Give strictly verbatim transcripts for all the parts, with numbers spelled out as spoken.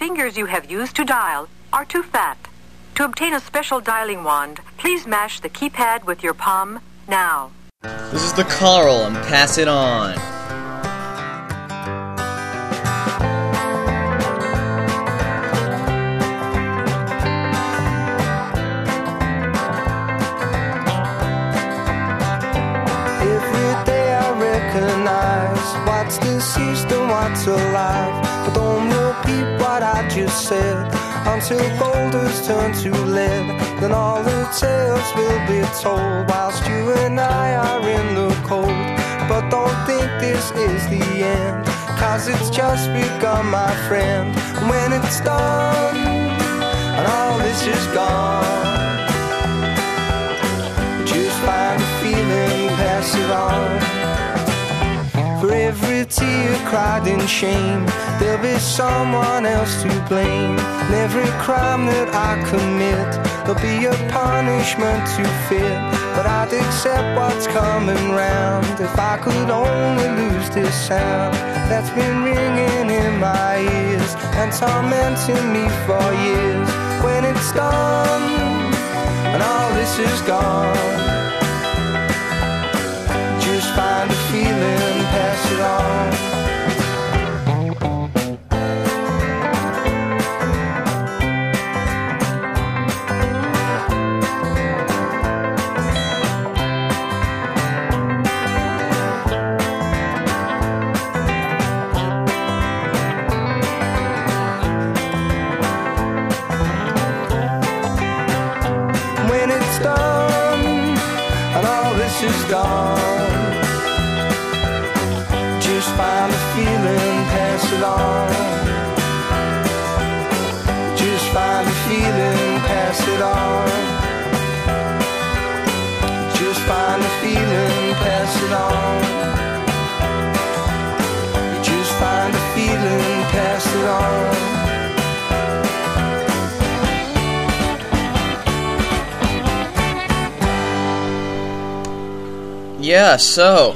fingers you have used to dial are too fat. To obtain a special dialing wand, please mash the keypad with your palm now. This is the Carl, and pass it on. Every day I recognize what's deceased and what's alive, but don't repeat what I just said until boulders turn to lead. Then all the tales will be told whilst you and I are in the cold. But don't think this is the end, cause it's just begun, my friend. When it's done and all this is gone, just find a feeling, pass it on. For every tear cried in shame, there'll be someone else to blame. And every crime that I commit, there'll be a punishment to fit. But I'd accept what's coming round if I could only lose this sound that's been ringing in my ears and tormenting me for years. When it's done and all this is gone, just find a feeling, pass it on. When it's done and all this is gone, just find a feeling, pass it on. Just find a feeling, pass it on. Just find a feeling, pass it on. Just find a feeling, pass it on. Yeah, so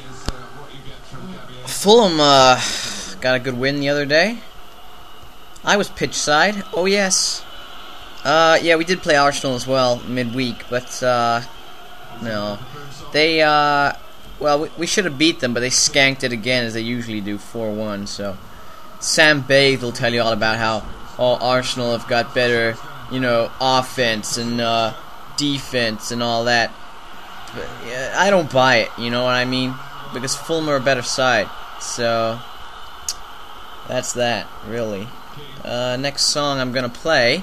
Fulham uh, got a good win the other day. I was pitch side. Oh yes. Uh, yeah, we did play Arsenal as well midweek, but uh, no, they uh, well, we, we should have beat them, but they skanked it again as they usually do, four one. So Sam Bathe will tell you all about how all Arsenal have got better, you know, offense and uh, defense and all that. But, yeah, I don't buy it, you know what I mean? Because Fulham are a better side. So that's that, really. Uh, next song I'm gonna play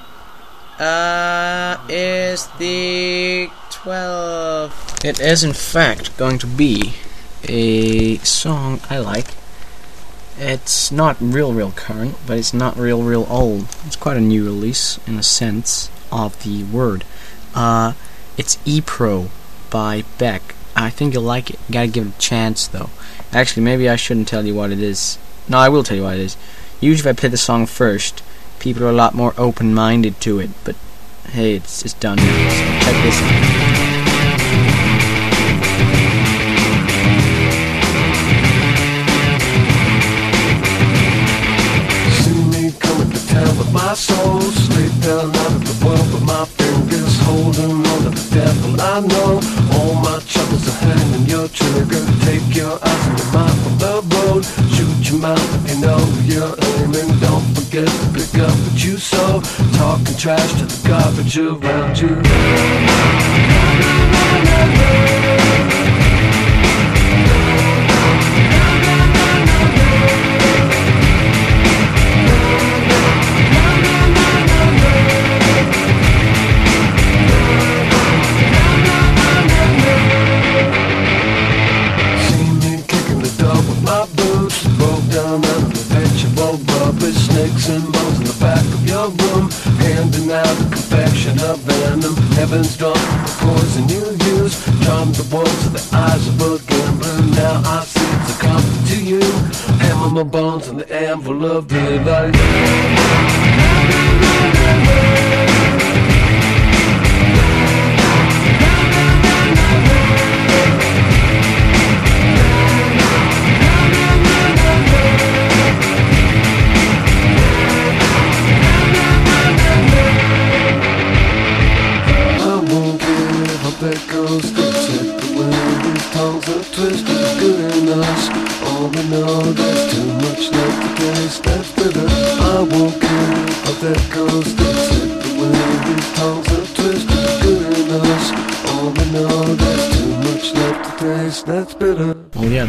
uh, is the twelve. It is in fact going to be a song I like. It's not real, real current, but it's not real, real old. It's quite a new release in the sense of the word. Uh, it's E-Pro by Beck. I think you'll like it. You gotta give it a chance, though. Actually, maybe I shouldn't tell you what it is. No, I will tell you what it is. Usually if I play the song first, people are a lot more open-minded to it, but hey, it's, it's done now, so check this out. My soul sleep down out of the world with my fingers holding on to the devil. I know all my troubles are hanging your trigger. Take your eyes and your mind from the road. Shoot your mouth if you know you're aiming. Don't forget to pick up what you sow. Talking trash to the garbage around you. Snakes and bones in the back of your room, handing out a confection of venom. Heaven's drunk the poison you use, charm the walls of the eyes of a gambler. Now I see it's a comfort to you. Hammer my bones in the anvil of the light.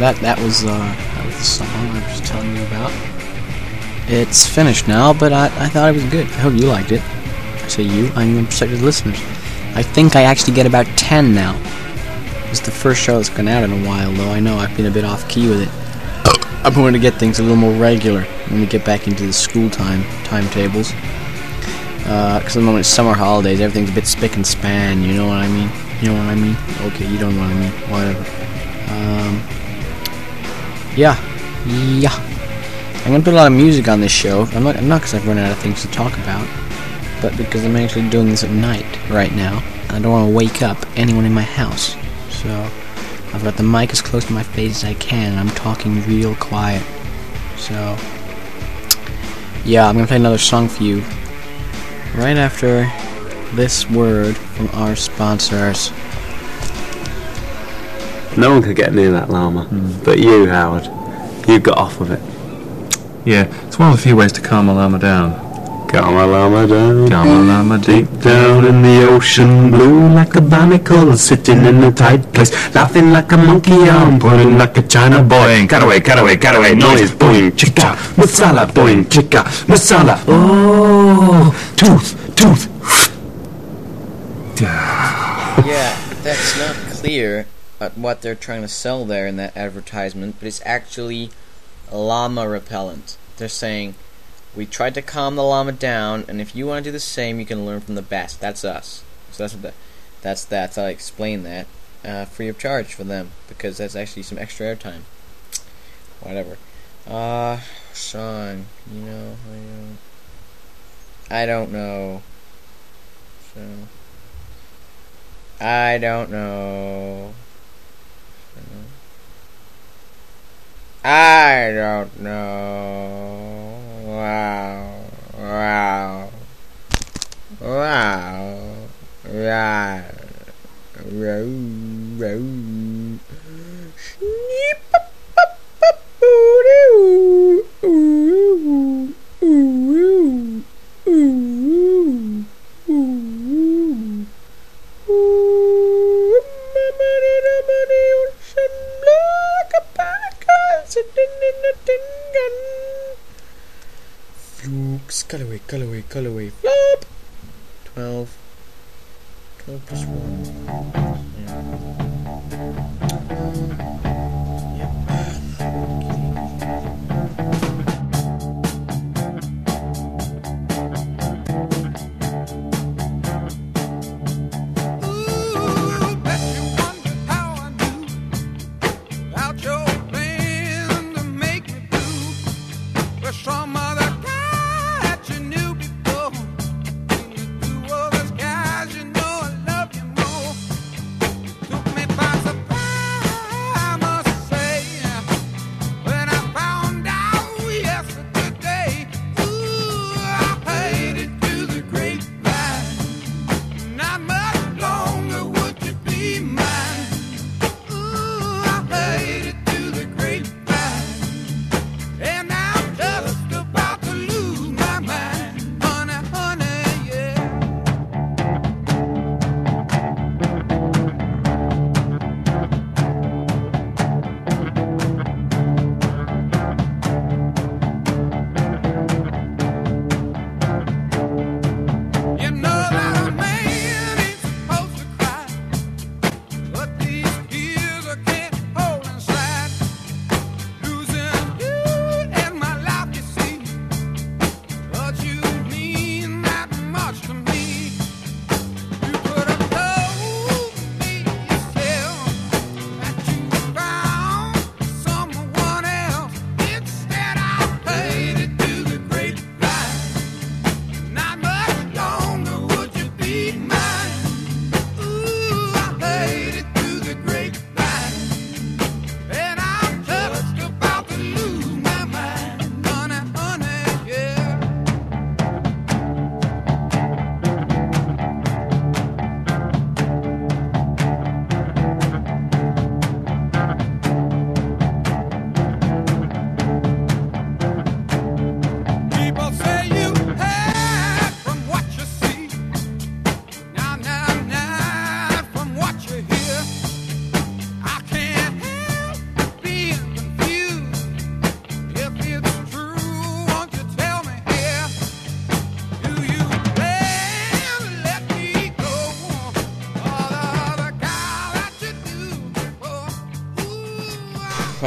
that that was uh, that was the song I was telling you about. It's finished now, but I, I thought it was good. I hope you liked it. I say you, I mean prospective listeners. I think I actually get about ten now. It's the first show that's gone out in a while, though. I know I've been a bit off key with it. I'm going to get things a little more regular when we get back into the school time timetables. Because uh, at the moment it's summer holidays, everything's a bit spick and span. You know what I mean? You know what I mean? Okay, you don't know what I mean. Whatever. Um, yeah, yeah. I'm gonna put a lot of music on this show. I'm not, I'm not because I've run out of things to talk about, but because I'm actually doing this at night right now. I don't want to wake up anyone in my house, so I've got the mic as close to my face as I can, and I'm talking real quiet. So, yeah, I'm gonna play another song for you right after this word from our sponsors. No one could get near that llama, mm. but you, Howard, you got off of it. Yeah, it's one of the few ways to calm a llama down. Calm a llama down. Calm a llama deep down in the ocean blue, like a barnacle sitting in a tight place, laughing like a monkey arm, pointing like a China boy. Cut away, cut away, cut away, noise, boing, chica, masala, boing, chica, masala. Oh, tooth, tooth. Yeah, that's not clear at what they're trying to sell there in that advertisement, but it's actually llama repellent. They're saying, we tried to calm the llama down, and if you want to do the same, you can learn from the best. That's us. So that's what the, that's that. So I explain that uh, free of charge for them, because that's actually some extra airtime. Whatever. Uh, song. You know, I don't. I don't know. So. I don't know. I don't know. Wow. Wow. Wow. Wow. Row. Row. Sneep. Ooh. Ooh. Ooh. Ooh. Ooh. Ooh, sitting in a tin gun. Flukes, colorway, colorway, colorway, flop. Twelve. Twelve plus one. Took me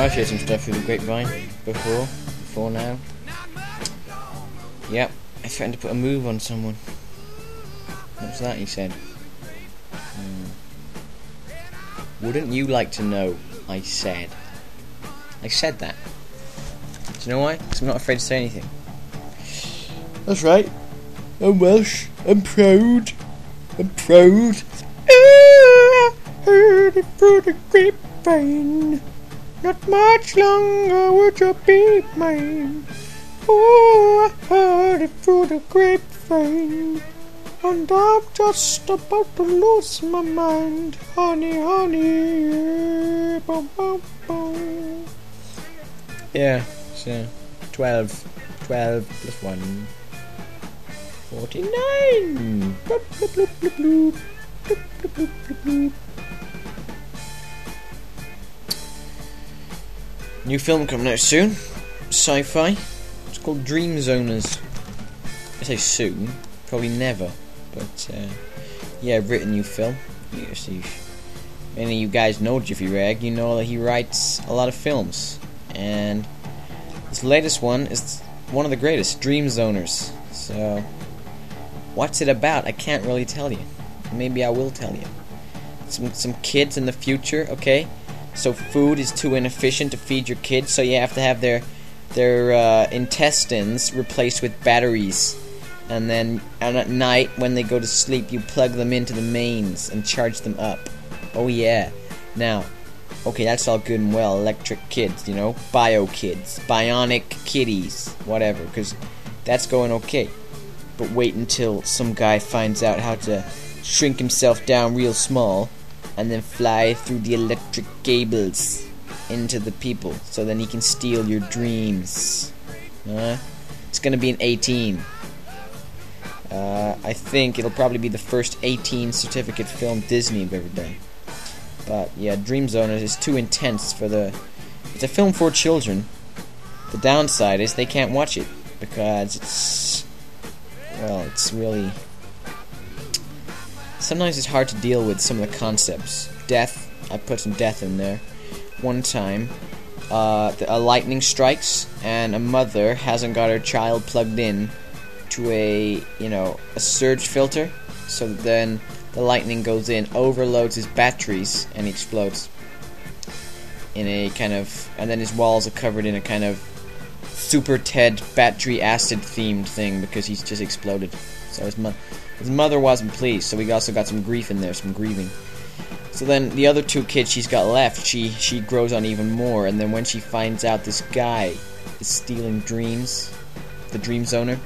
I've heard some stuff through the grapevine before, before now. Yep, I threatened to put a move on someone. What was that, he said? Hmm. Wouldn't you like to know, I said. I said that. Do you know why? Because I'm not afraid to say anything. That's right. I'm Welsh. I'm proud. I'm proud. I heard it through the grapevine. Not much longer would you be mine. Oh, I heard it through the grapevine. And I'm just about to lose my mind. Honey, honey, yeah, boom, boom, boom. Yeah, so twelve. twelve plus one. forty-nine. Bloop, bloop, bloop, bloop, bloop. Bloop, bloop, bloop, bloop, bloop. New film coming out soon. Sci-fi. It's called Dream Zoners. I say soon. Probably never. But, uh, yeah, written new film. You see, many of you guys know Jiffy Rag. You know that he writes a lot of films. And this latest one is one of the greatest, Dream Zoners. So, what's it about? I can't really tell you. Maybe I will tell you. Some some kids in the future, okay? So food is too inefficient to feed your kids, so you have to have their their uh, intestines replaced with batteries. And then and at night, when they go to sleep, you plug them into the mains and charge them up. Oh yeah. Now, okay, that's all good and well. Electric kids, you know? Bio kids. Bionic kitties. Whatever, because that's going okay. But wait until some guy finds out how to shrink himself down real small and then fly through the electric cables into the people, so then he can steal your dreams. Uh, it's gonna be an eighteen. Uh, I think it'll probably be the first eighteen certificate film Disney have ever done. But yeah, Dream Zoners is too intense for the... It's a film for children. The downside is they can't watch it because it's... Well, it's really... Sometimes it's hard to deal with some of the concepts. Death, I put some death in there. One time, uh, a lightning strikes, and a mother hasn't got her child plugged in to a, you know, a surge filter, so that then the lightning goes in, overloads his batteries, and he explodes. In a kind of, and then his walls are covered in a kind of Super Ted battery acid themed thing because he's just exploded. So his, mo- his mother wasn't pleased, so we also got some grief in there, some grieving. So then the other two kids she's got left, she, she grows on even more, and then when she finds out this guy is stealing dreams, the Dream Zoner,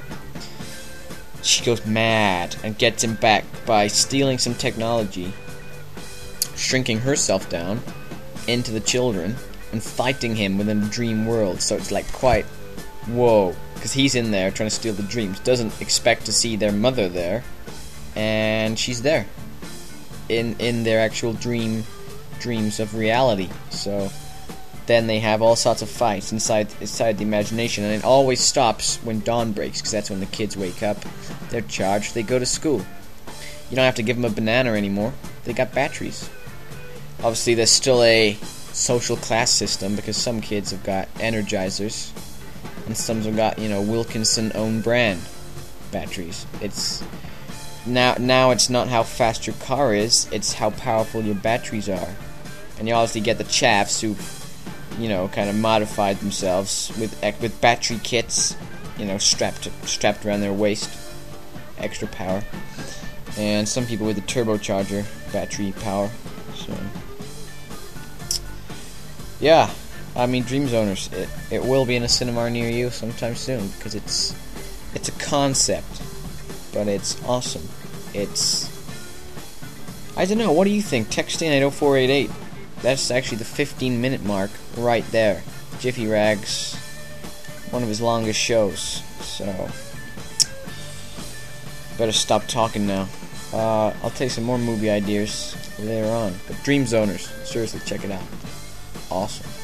she goes mad and gets him back by stealing some technology, shrinking herself down into the children, and fighting him within the dream world. So it's like quite, whoa, because he's in there trying to steal the dreams, doesn't expect to see their mother there, and she's there in in their actual dream dreams of reality. So then they have all sorts of fights inside inside the imagination, and it always stops when dawn breaks, because that's when the kids wake up. They're charged. They go to school. You don't have to give them a banana anymore. They got batteries. Obviously, there's still a social class system, because some kids have got Energizers, and some have got, you know, Wilkinson own brand batteries. It's now now it's not how fast your car is; it's how powerful your batteries are. And you obviously get the chaffs who, you know, kind of modified themselves with with battery kits, you know, strapped strapped around their waist, extra power, and some people with the turbocharger battery power. So, yeah, I mean, Dream Zoners, it it will be in a cinema near you sometime soon, because it's it's a concept, but it's awesome. It's, I don't know. What do you think? Text in at oh four eight eight. That's actually the fifteen minute mark right there. Jiffy Rags, one of his longest shows. So, better stop talking now. Uh, I'll take some more movie ideas later on. But Dream Zoners, seriously, check it out. Awesome.